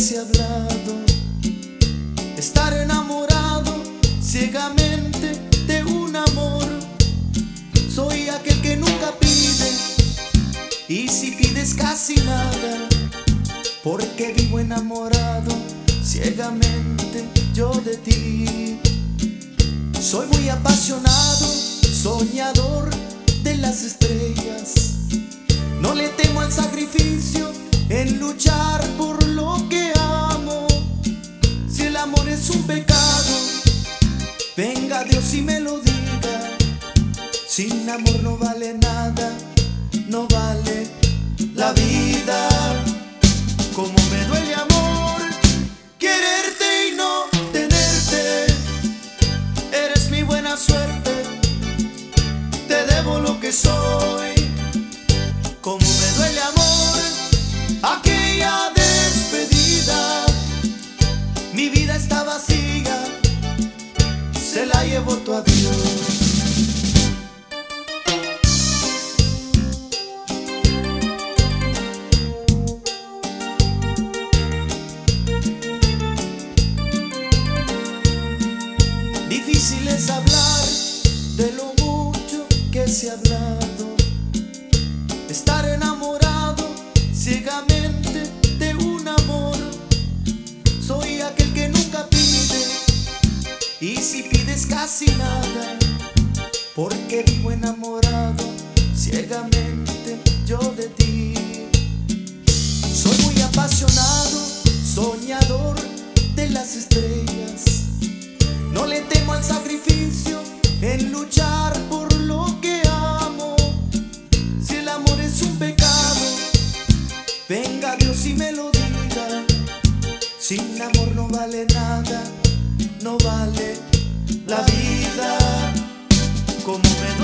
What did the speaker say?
se ha hablado. Estar enamorado ciegamente de un amor. Soy aquel que nunca pide, y si pides casi nada, porque vivo enamorado ciegamente yo de ti. Soy muy apasionado, soñador de las estrellas. No le temo al sacrificio en luchar por lo que amo. Si el amor es un pecado, venga Dios y me lo diga. Sin amor no vale nada, no vale la vida. Como me duele, amor, quererte y no tenerte. Eres mi buena suerte, te debo lo que soy. Como me duele, amor, aquella despedida. Mi vida está vacía, se la llevó tu adiós. Difícil es hablar de lo mucho que se ha hablado. Estar enamorado ciegamente de un amor. Soy aquel que nunca pide, y si pides casi nada, porque vivo enamorado ciegamente yo de ti. Soy muy apasionado, soñador de las estrellas. No le temo al sacrificio en luchar por lo que amo. Si el amor es un pecado, venga Dios y me lo diga. Sin amor no vale nada, no vale la vida. Como me